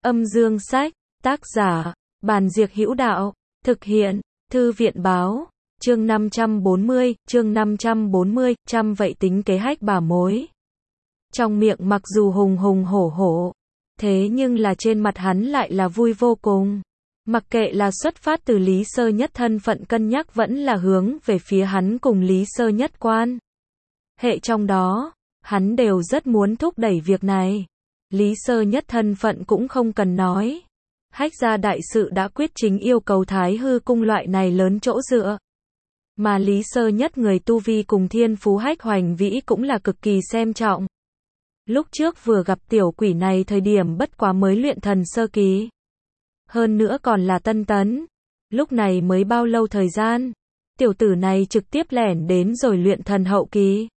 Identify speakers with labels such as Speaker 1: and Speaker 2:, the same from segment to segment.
Speaker 1: Âm dương sách, tác giả, Bàn Diệc Hữu Đạo, thực hiện, Thư viện Báo, chương 540, trăm vậy tính kế hách bà mối. Trong miệng mặc dù hùng hùng hổ hổ, thế nhưng là trên mặt hắn lại là vui vô cùng. Mặc kệ là xuất phát từ Lý Sơ Nhất thân phận cân nhắc vẫn là hướng về phía hắn cùng Lý Sơ Nhất quan hệ trong đó, hắn đều rất muốn thúc đẩy việc này. Lý Sơ Nhất thân phận cũng không cần nói. Hách gia đại sự đã quyết, chính yêu cầu Thái Hư cung loại này lớn chỗ dựa. Mà Lý Sơ Nhất người tu vi cùng thiên phú Hách Hoành Vĩ cũng là cực kỳ xem trọng. Lúc trước vừa gặp tiểu quỷ này thời điểm bất quá mới luyện thần sơ kỳ. Hơn nữa còn là tân tấn. Lúc này mới bao lâu thời gian, tiểu tử này trực tiếp lẻn đến rồi luyện thần hậu kỳ.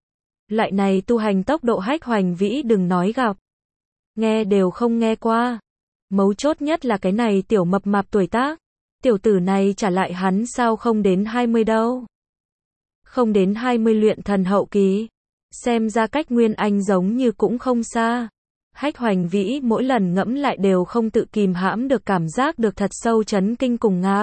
Speaker 1: Loại này tu hành tốc độ Hách Hoành Vĩ đừng nói gặp, nghe đều không nghe qua. Mấu chốt nhất là cái này tiểu mập mạp tuổi tác. Tiểu tử này trả lại hắn sao không đến 20 đâu. Không đến 20 luyện thần hậu kỳ. Xem ra cách Nguyên Anh giống như cũng không xa. Hách Hoành Vĩ mỗi lần ngẫm lại đều không tự kìm hãm được, cảm giác được thật sâu chấn kinh cùng ngạc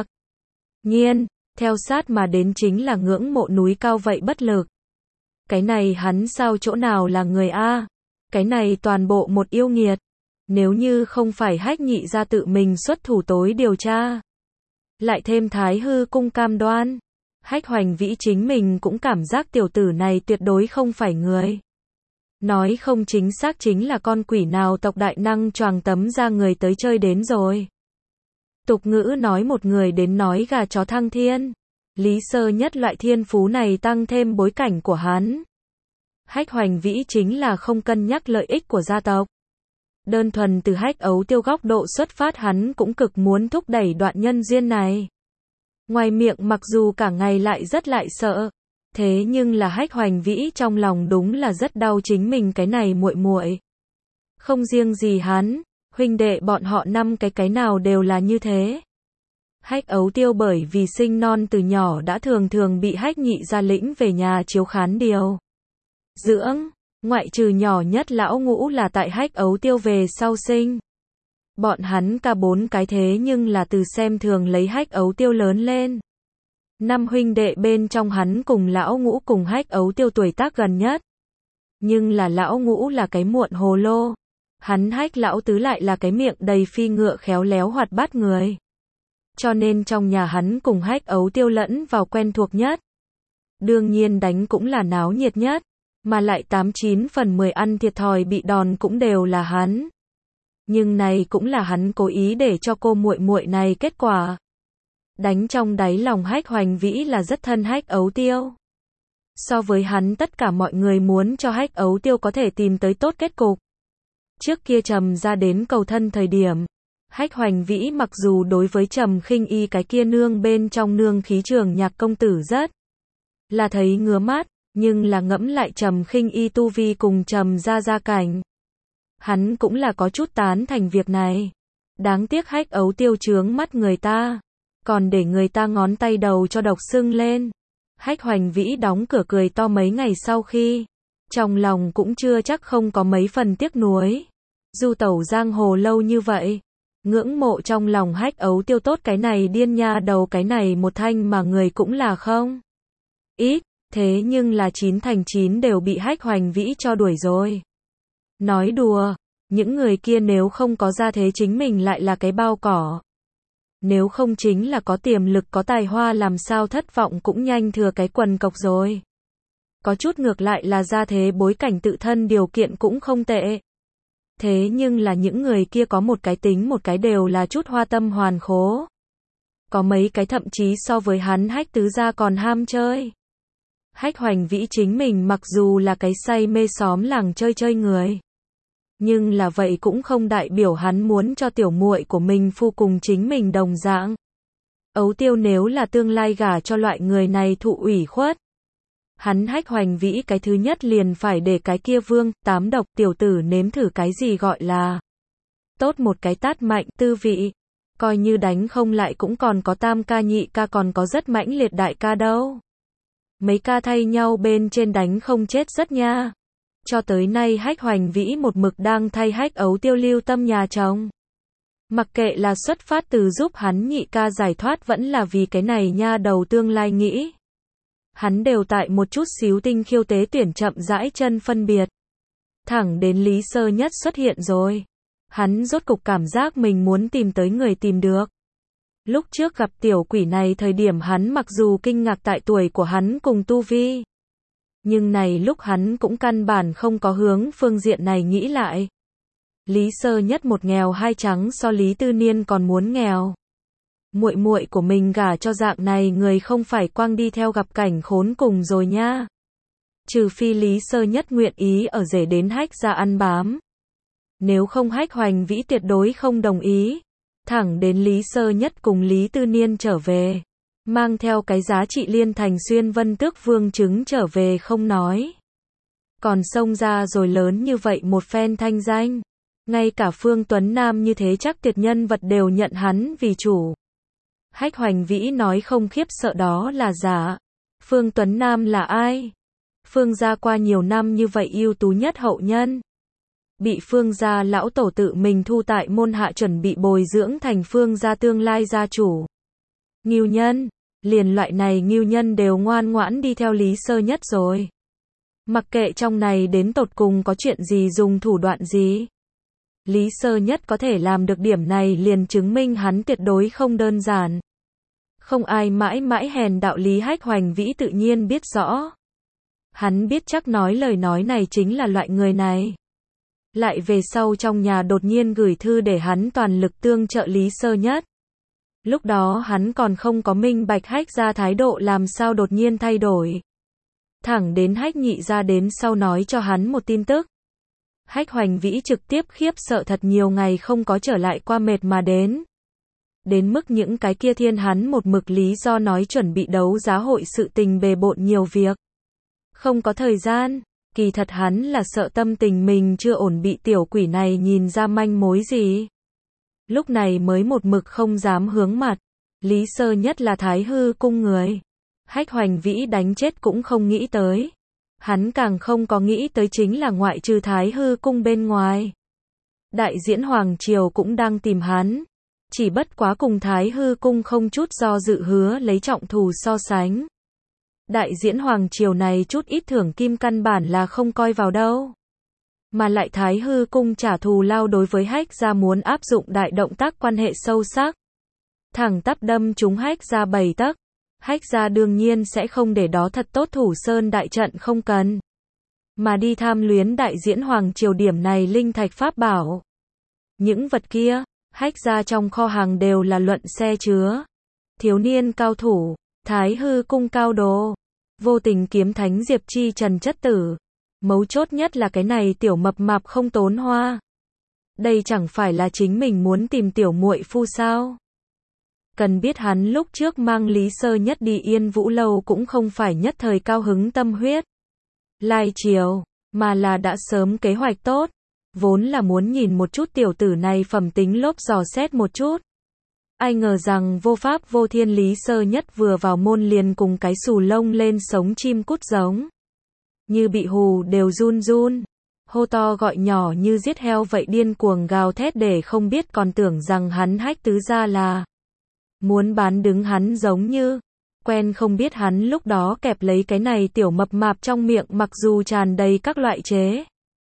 Speaker 1: nhiên. Theo sát mà đến chính là ngưỡng mộ núi cao vậy bất lực. Cái này hắn sao chỗ nào là người a? Cái này toàn bộ một yêu nghiệt. Nếu như không phải Hách nhị ra tự mình xuất thủ tối điều tra, lại thêm Thái Hư cung cam đoan, Hách Hoành Vĩ chính mình cũng cảm giác tiểu tử này tuyệt đối không phải người. Nói không chính xác chính là con quỷ nào tộc đại năng choàng tấm ra người tới chơi đến rồi. Tục ngữ nói một người đến nói gà chó thăng thiên. Lý Sơ Nhất loại thiên phú này tăng thêm bối cảnh của hắn. Hách Hoành Vĩ chính là không cân nhắc lợi ích của gia tộc. Đơn thuần từ Hách Ấu Tiêu góc độ xuất phát, hắn cũng cực muốn thúc đẩy đoạn nhân duyên này. Ngoài miệng mặc dù cả ngày lại rất lại sợ, thế nhưng là Hách Hoành Vĩ trong lòng đúng là rất đau chính mình cái này muội muội. Không riêng gì hắn, huynh đệ bọn họ năm cái nào đều là như thế. Hách Ấu Tiêu bởi vì sinh non từ nhỏ đã thường thường bị Hách nhị gia lĩnh về nhà chiếu khán điều dưỡng. Ngoại trừ nhỏ nhất lão ngũ là tại Hách Ấu Tiêu về sau sinh. Bọn hắn cả bốn cái thế nhưng là từ xem thường lấy Hách Ấu Tiêu lớn lên. Năm huynh đệ bên trong hắn cùng lão ngũ cùng Hách Ấu Tiêu tuổi tác gần nhất. Nhưng là lão ngũ là cái muộn hồ lô. Hắn Hách lão tứ lại là cái miệng đầy phi ngựa khéo léo hoạt bát người. Cho nên trong nhà hắn cùng Hách Ấu Tiêu lẫn vào quen thuộc nhất. Đương nhiên đánh cũng là náo nhiệt nhất. Mà lại 89 phần 10 ăn thiệt thòi bị đòn cũng đều là hắn. Nhưng này cũng là hắn cố ý để cho cô muội muội này kết quả. Đánh trong đáy lòng Hách Hoành Vĩ là rất thân Hách Ấu Tiêu. So với hắn tất cả mọi người muốn cho Hách Ấu Tiêu có thể tìm tới tốt kết cục. Trước kia Trầm ra đến cầu thân thời điểm, Hách Hoành Vĩ mặc dù đối với Trầm Khinh Y cái kia nương bên trong nương khí trường nhạc công tử rất là thấy ngứa mắt. Nhưng là ngẫm lại Trầm Khinh Y tu vi cùng Trầm ra gia cảnh, hắn cũng là có chút tán thành việc này. Đáng tiếc Hách Ấu Tiêu chướng mắt người ta, còn để người ta ngón tay đầu cho độc sưng lên. Hách Hoành Vĩ đóng cửa cười to mấy ngày sau khi, trong lòng cũng chưa chắc không có mấy phần tiếc nuối. Du tẩu giang hồ lâu như vậy, ngưỡng mộ trong lòng Hách Ấu Tiêu tốt cái này điên nha đầu cái này một thanh mà người cũng là không ít. Thế nhưng là 9 thành 9 đều bị Hách Hoành Vĩ cho đuổi rồi. Nói đùa, những người kia nếu không có gia thế chính mình lại là cái bao cỏ. Nếu không chính là có tiềm lực có tài hoa làm sao thất vọng cũng nhanh thừa cái quần cọc rồi. Có chút ngược lại là gia thế bối cảnh tự thân điều kiện cũng không tệ. Thế nhưng là những người kia có một cái tính một cái đều là chút hoa tâm hoàn khố. Có mấy cái thậm chí so với hắn Hách tứ gia còn ham chơi. Hách Hoành Vĩ chính mình mặc dù là cái say mê xóm làng chơi người, nhưng là vậy cũng không đại biểu hắn muốn cho tiểu muội của mình phu cùng chính mình đồng dạng. Ấu Tiêu nếu là tương lai gả cho loại người này thụ ủy khuất, hắn Hách Hoành Vĩ cái thứ nhất liền phải để cái kia Vương Tám Độc tiểu tử nếm thử cái gì gọi là tốt một cái tát mạnh tư vị. Coi như đánh không lại cũng còn có tam ca nhị ca, còn có rất mãnh liệt đại ca đâu. Mấy ca thay nhau bên trên đánh không chết rất nha. Cho tới nay Hách Hoành Vĩ một mực đang thay Hách Ấu Tiêu lưu tâm nhà chồng. Mặc kệ là xuất phát từ giúp hắn nhị ca giải thoát vẫn là vì cái này nha đầu tương lai nghĩ. Hắn đều tại một chút xíu tinh khiêu tế tuyển chậm rãi chân phân biệt. Thẳng đến Lý Sơ Nhất xuất hiện rồi. Hắn rốt cục cảm giác mình muốn tìm tới người tìm được. Lúc trước gặp tiểu quỷ này thời điểm hắn mặc dù kinh ngạc tại tuổi của hắn cùng tu vi. Nhưng này lúc hắn cũng căn bản không có hướng phương diện này nghĩ lại. Lý Sơ Nhất một nghèo hai trắng so Lý Tư Niên còn muốn nghèo. Muội muội của mình gả cho dạng này người không phải quang đi theo gặp cảnh khốn cùng rồi nha. Trừ phi Lý Sơ Nhất nguyện ý ở rể đến Hách gia ăn bám. Nếu không Hách Hoành Vĩ tuyệt đối không đồng ý. Thẳng đến Lý Sơ Nhất cùng Lý Tư Niên trở về. Mang theo cái giá trị liên thành xuyên vân tước vương chứng trở về không nói. Còn xông ra rồi lớn như vậy một phen thanh danh. Ngay cả Phương Tuấn Nam như thế chắc tuyệt nhân vật đều nhận hắn vì chủ. Hách Hoành Vĩ nói không khiếp sợ đó là giả. Phương Tuấn Nam là ai? Phương gia qua nhiều năm như vậy ưu tú nhất hậu nhân. Bị Phương gia lão tổ tự mình thu tại môn hạ chuẩn bị bồi dưỡng thành Phương gia tương lai gia chủ. Ngưu nhân, liền loại này ngưu nhân đều ngoan ngoãn đi theo Lý Sơ Nhất rồi. Mặc kệ trong này đến tột cùng có chuyện gì dùng thủ đoạn gì. Lý Sơ Nhất có thể làm được điểm này liền chứng minh hắn tuyệt đối không đơn giản. Không ai mãi mãi hèn đạo lý Hách Hoành Vĩ tự nhiên biết rõ. Hắn biết chắc nói lời nói này chính là loại người này. Lại về sau trong nhà đột nhiên gửi thư để hắn toàn lực tương trợ Lý Sơ Nhất. Lúc đó hắn còn không có minh bạch Hách gia thái độ làm sao đột nhiên thay đổi. Thẳng đến Hách nhị gia đến sau nói cho hắn một tin tức. Hách Hoành Vĩ trực tiếp khiếp sợ thật nhiều ngày không có trở lại qua mệt mà đến. Đến mức những cái kia thiên hắn một mực lý do nói chuẩn bị đấu giá hội sự tình bề bộn nhiều việc. Không có thời gian, kỳ thật hắn là sợ tâm tình mình chưa ổn bị tiểu quỷ này nhìn ra manh mối gì. Lúc này mới một mực không dám hướng mặt. Lý Sơ Nhất là Thái Hư cung người. Hách Hoành Vĩ đánh chết cũng không nghĩ tới. Hắn càng không có nghĩ tới chính là ngoại trừ Thái Hư cung bên ngoài. Đại diễn Hoàng Triều cũng đang tìm hắn. Chỉ bất quá cùng Thái Hư cung không chút do dự hứa lấy trọng thù so sánh. Đại diễn Hoàng Triều này chút ít thưởng kim căn bản là không coi vào đâu. Mà lại Thái Hư cung trả thù lao đối với Hách gia muốn áp dụng đại động tác quan hệ sâu sắc. Thẳng tắp đâm trúng Hách gia 7 tấc. Hách gia đương nhiên sẽ không để đó thật tốt thủ sơn đại trận không cần. Mà đi tham luyến đại diễn Hoàng Triều điểm này linh thạch pháp bảo. Những vật kia, Hách gia trong kho hàng đều là luận xe chứa. Thiếu niên cao thủ, Thái Hư cung cao đồ, vô tình kiếm thánh Diệp Chi Trần chất tử. Mấu chốt nhất là cái này tiểu mập mạp không tốn hoa. Đây chẳng phải là chính mình muốn tìm tiểu muội phu sao? Cần biết hắn lúc trước mang Lý Sơ Nhất đi Yên Vũ Lâu cũng không phải nhất thời cao hứng tâm huyết. Lai chiều, mà là đã sớm kế hoạch tốt. Vốn là muốn nhìn một chút tiểu tử này phẩm tính lốp dò xét một chút. Ai ngờ rằng vô pháp vô thiên Lý Sơ Nhất vừa vào môn liền cùng cái xù lông lên sống chim cút giống. Như bị hù đều run run. Hô to gọi nhỏ như giết heo vậy điên cuồng gào thét để không biết còn tưởng rằng hắn Hách tứ gia là muốn bán đứng hắn giống như quen không biết hắn lúc đó kẹp lấy cái này tiểu mập mạp trong miệng mặc dù tràn đầy các loại chế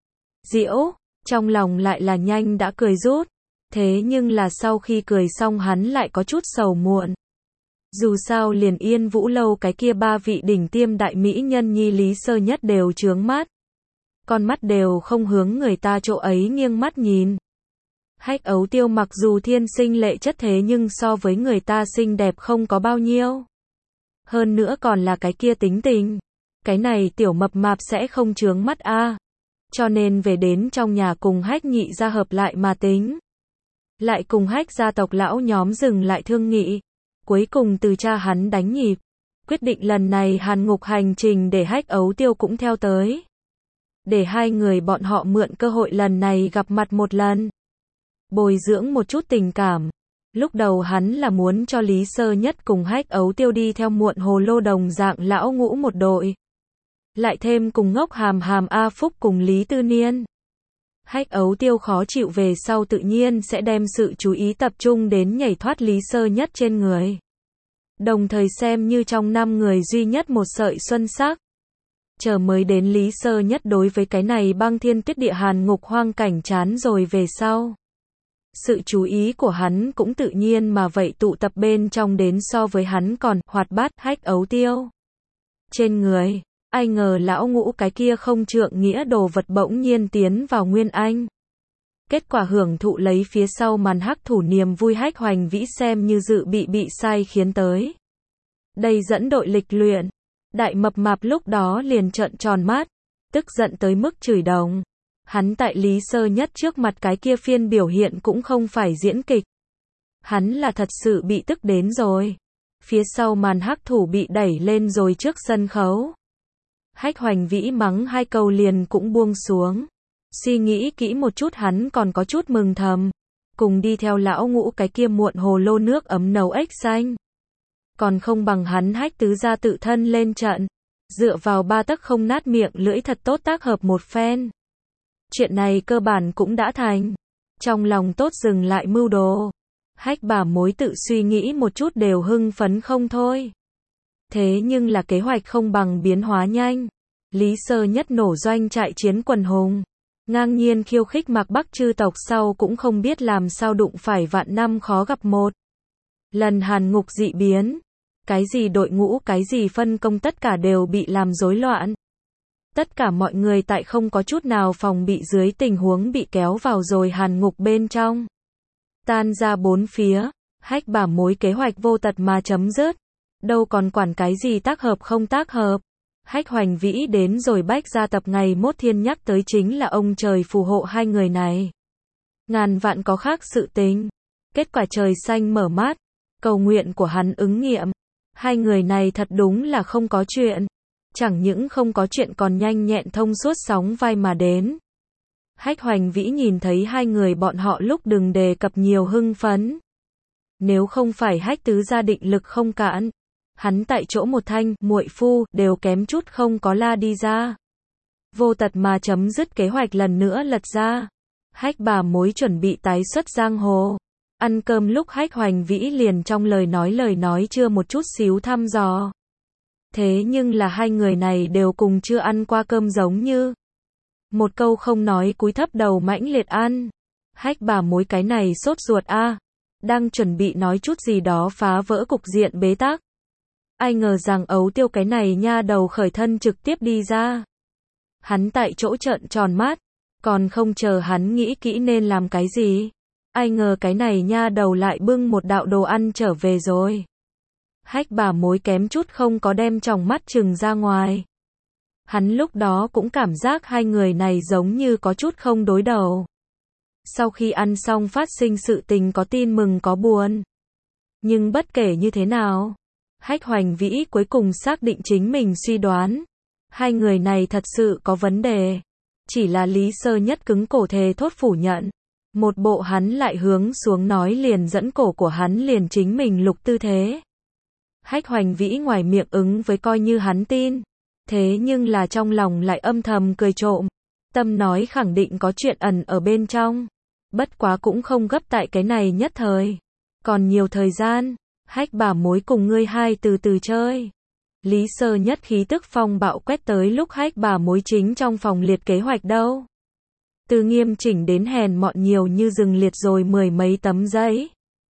Speaker 1: giễu, trong lòng lại là nhanh đã cười rút. Thế nhưng là sau khi cười xong hắn lại có chút sầu muộn. Dù sao liền Yên Vũ Lâu cái kia ba vị đỉnh tiêm đại mỹ nhân nhi Lý Sơ Nhất đều chướng mắt. Con mắt đều không hướng người ta chỗ ấy nghiêng mắt nhìn. Hách Ấu Tiêu mặc dù thiên sinh lệ chất thế nhưng so với người ta xinh đẹp không có bao nhiêu. Hơn nữa còn là cái kia tính tình. Cái này tiểu mập mạp sẽ không chướng mắt a. Cho nên về đến trong nhà cùng Hách nhị gia hợp lại mà tính. Lại cùng Hách gia tộc lão nhóm dừng lại thương nghị. Cuối cùng từ cha hắn đánh nhịp. Quyết định lần này hàn ngục hành trình để Hách Ấu Tiêu cũng theo tới. Để hai người bọn họ mượn cơ hội lần này gặp mặt một lần. Bồi dưỡng một chút tình cảm. Lúc đầu hắn là muốn cho Lý Sơ Nhất cùng Hách Ấu Tiêu đi theo muộn hồ lô đồng dạng lão ngũ một đội. Lại thêm cùng ngốc hàm hàm A Phúc cùng Lý Tư Niên. Hách Ấu Tiêu khó chịu về sau tự nhiên sẽ đem sự chú ý tập trung đến nhảy thoát Lý Sơ Nhất trên người. Đồng thời xem như trong 5 người duy nhất một sợi xuân sắc. Chờ mới đến Lý Sơ Nhất đối với cái này băng thiên tuyết địa hàn ngục hoang cảnh chán rồi về sau. Sự chú ý của hắn cũng tự nhiên mà vậy tụ tập bên trong đến so với hắn còn hoạt bát Hách Ấu Tiêu. Trên người, ai ngờ lão ngũ cái kia không trượng nghĩa đồ vật bỗng nhiên tiến vào Nguyên Anh. Kết quả hưởng thụ lấy phía sau màn hắc thủ niềm vui Hách Hoành Vĩ xem như dự bị sai khiến tới. Đây dẫn đội lịch luyện. Đại mập mạp lúc đó liền trợn tròn mắt, tức giận tới mức chửi đồng. Hắn tại Lý Sơ Nhất trước mặt cái kia phiên biểu hiện cũng không phải diễn kịch. Hắn là thật sự bị tức đến rồi. Phía sau màn hắc thủ bị đẩy lên rồi trước sân khấu. Hách Hoành Vĩ mắng 2 câu liền cũng buông xuống. Suy nghĩ kỹ một chút hắn còn có chút mừng thầm. Cùng đi theo lão ngũ cái kia muộn hồ lô nước ấm nấu ếch xanh. Còn không bằng hắn Hách tứ gia tự thân lên trận. Dựa vào 3 tấc không nát miệng lưỡi thật tốt tác hợp một phen. Chuyện này cơ bản cũng đã thành. Trong lòng tốt dừng lại mưu đồ. Hách bà mối tự suy nghĩ một chút đều hưng phấn không thôi. Thế nhưng là kế hoạch không bằng biến hóa nhanh. Lý Sơ Nhất nổ doanh trại chiến quần hùng. Ngang nhiên khiêu khích Mạc Bắc chư tộc sau cũng không biết làm sao đụng phải vạn năm khó gặp một lần hàn ngục dị biến. Cái gì đội ngũ cái gì phân công tất cả đều bị làm rối loạn. Tất cả mọi người tại không có chút nào phòng bị dưới tình huống bị kéo vào rồi hàn ngục bên trong. Tan ra bốn phía, Hách bà mối kế hoạch vô tật mà chấm dứt. Đâu còn quản cái gì tác hợp không tác hợp. Hách Hoành Vĩ đến rồi bách gia tập ngày mốt thiên nhắc tới chính là ông trời phù hộ 2 người này. Ngàn vạn có khác sự tình. Kết quả trời xanh mở mắt. Cầu nguyện của hắn ứng nghiệm. 2 người này thật đúng là không có chuyện. Chẳng những không có chuyện còn nhanh nhẹn thông suốt sóng vai mà đến. Hách Hoành Vĩ nhìn thấy 2 người bọn họ lúc đừng đề cập nhiều hưng phấn. Nếu không phải Hách tứ gia định lực không cạn, hắn tại chỗ một thanh, muội phu, đều kém chút không có la đi ra. Vô tật mà chấm dứt kế hoạch lần nữa lật ra. Hách bà mối chuẩn bị tái xuất giang hồ. Ăn cơm lúc Hách Hoành Vĩ liền trong lời nói chưa một chút xíu thăm dò. Thế nhưng là 2 người này đều cùng chưa ăn qua cơm giống như. Một câu không nói cúi thấp đầu mãnh liệt ăn. Hách bà mối cái này sốt ruột a, đang chuẩn bị nói chút gì đó phá vỡ cục diện bế tắc. Ai ngờ rằng Ấu Tiêu cái này nha đầu khởi thân trực tiếp đi ra. Hắn tại chỗ trợn tròn mắt, còn không chờ hắn nghĩ kỹ nên làm cái gì. Ai ngờ cái này nha đầu lại bưng một đạo đồ ăn trở về rồi. Hách bà mối kém chút không có đem tròng mắt trừng ra ngoài. Hắn lúc đó cũng cảm giác 2 người này giống như có chút không đối đầu. Sau khi ăn xong phát sinh sự tình có tin mừng có buồn. Nhưng bất kể như thế nào, Hách Hoành Vĩ cuối cùng xác định chính mình suy đoán. 2 người này thật sự có vấn đề. Chỉ là Lý Sơ Nhất cứng cổ thề thốt phủ nhận. Một bộ hắn lại hướng xuống nói liền dẫn cổ của hắn liền chính mình lục tư thế. Hách Hoành Vĩ ngoài miệng ứng với coi như hắn tin. Thế nhưng là trong lòng lại âm thầm cười trộm. Tâm nói khẳng định có chuyện ẩn ở bên trong. Bất quá cũng không gấp tại cái này nhất thời. Còn nhiều thời gian. Hách bà mối cùng ngươi 2 từ từ chơi. Lý Sơ Nhất khí tức phong bạo quét tới lúc Hách bà mối chính trong phòng liệt kế hoạch đâu. Từ nghiêm chỉnh đến hèn mọn nhiều như rừng liệt rồi 10 mấy tấm giấy.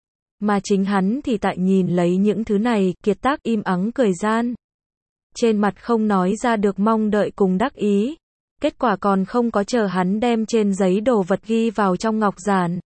Speaker 1: Mà chính hắn thì tại nhìn lấy những thứ này, kiệt tác im ắng cười gian. Trên mặt không nói ra được mong đợi cùng đắc ý. Kết quả còn không có chờ hắn đem trên giấy đồ vật ghi vào trong ngọc giản.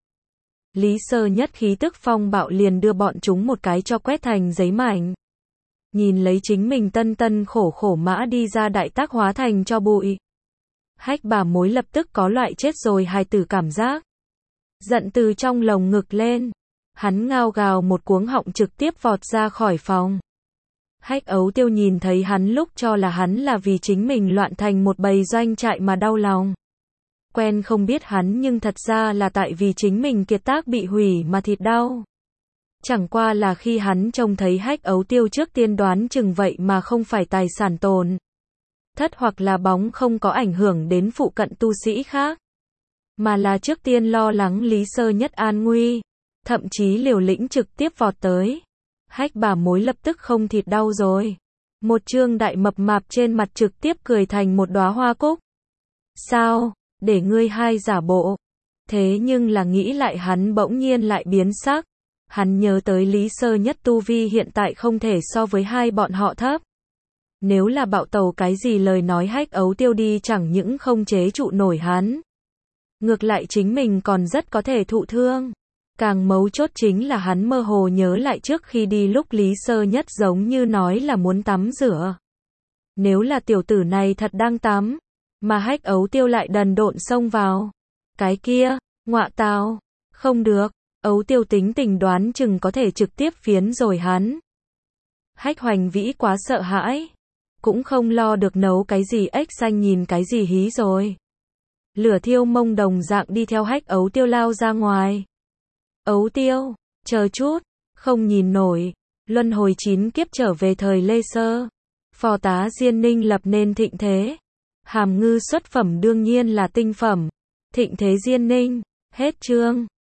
Speaker 1: Lý Sơ Nhất khí tức phong bạo liền đưa bọn chúng một cái cho quét thành giấy mảnh. Nhìn lấy chính mình tân tân khổ khổ mã đi ra đại tác hóa thành cho bụi. Hách bà mối lập tức có loại chết rồi hài tử cảm giác. Giận từ trong lồng ngực lên. Hắn ngao gào một cuống họng trực tiếp vọt ra khỏi phòng. Hách Ấu Tiêu nhìn thấy hắn lúc cho là hắn là vì chính mình loạn thành một bầy doanh trại mà đau lòng. Quen không biết hắn nhưng thật ra là tại vì chính mình kiệt tác bị hủy mà thịt đau. Chẳng qua là khi hắn trông thấy Hách Ấu Tiêu trước tiên đoán chừng vậy mà không phải tài sản tồn thất hoặc là bóng không có ảnh hưởng đến phụ cận tu sĩ khác. mà là trước tiên lo lắng Lý Sơ Nhất an nguy, thậm chí liều lĩnh trực tiếp vọt tới. Hách bà mối lập tức không thịt đau rồi. Một trương đại mập mạp trên mặt trực tiếp cười thành một đóa hoa cúc. Sao, để ngươi hai giả bộ. Thế nhưng là nghĩ lại hắn bỗng nhiên lại biến sắc. Hắn nhớ tới Lý Sơ Nhất tu vi hiện tại không thể so với hai bọn họ thấp. Nếu là bạo tàu cái gì lời nói Hách Ấu Tiêu đi chẳng những không chế trụ nổi hắn. Ngược lại chính mình còn rất có thể thụ thương. Càng mấu chốt chính là hắn mơ hồ nhớ lại trước khi đi lúc Lý Sơ Nhất giống như nói là muốn tắm rửa. Nếu là tiểu tử này thật đang tắm, mà Hách Ấu Tiêu lại đần độn xông vào. Cái kia, ngọa tào, không được, Ấu Tiêu tính tình đoán chừng có thể trực tiếp phiến rồi hắn. Hách Hoành Vĩ quá sợ hãi, cũng không lo được nấu cái gì ếch xanh nhìn cái gì hí rồi. Lửa thiêu mông đồng dạng đi theo Hách Ấu Tiêu lao ra ngoài. Ấu Tiêu, chờ chút, không nhìn nổi, luân hồi 9 kiếp trở về thời Lê Sơ. Phò tá Diên Ninh lập nên thịnh thế. Hàm ngư xuất phẩm đương nhiên là tinh phẩm. Thịnh thế Diên Ninh, hết chương.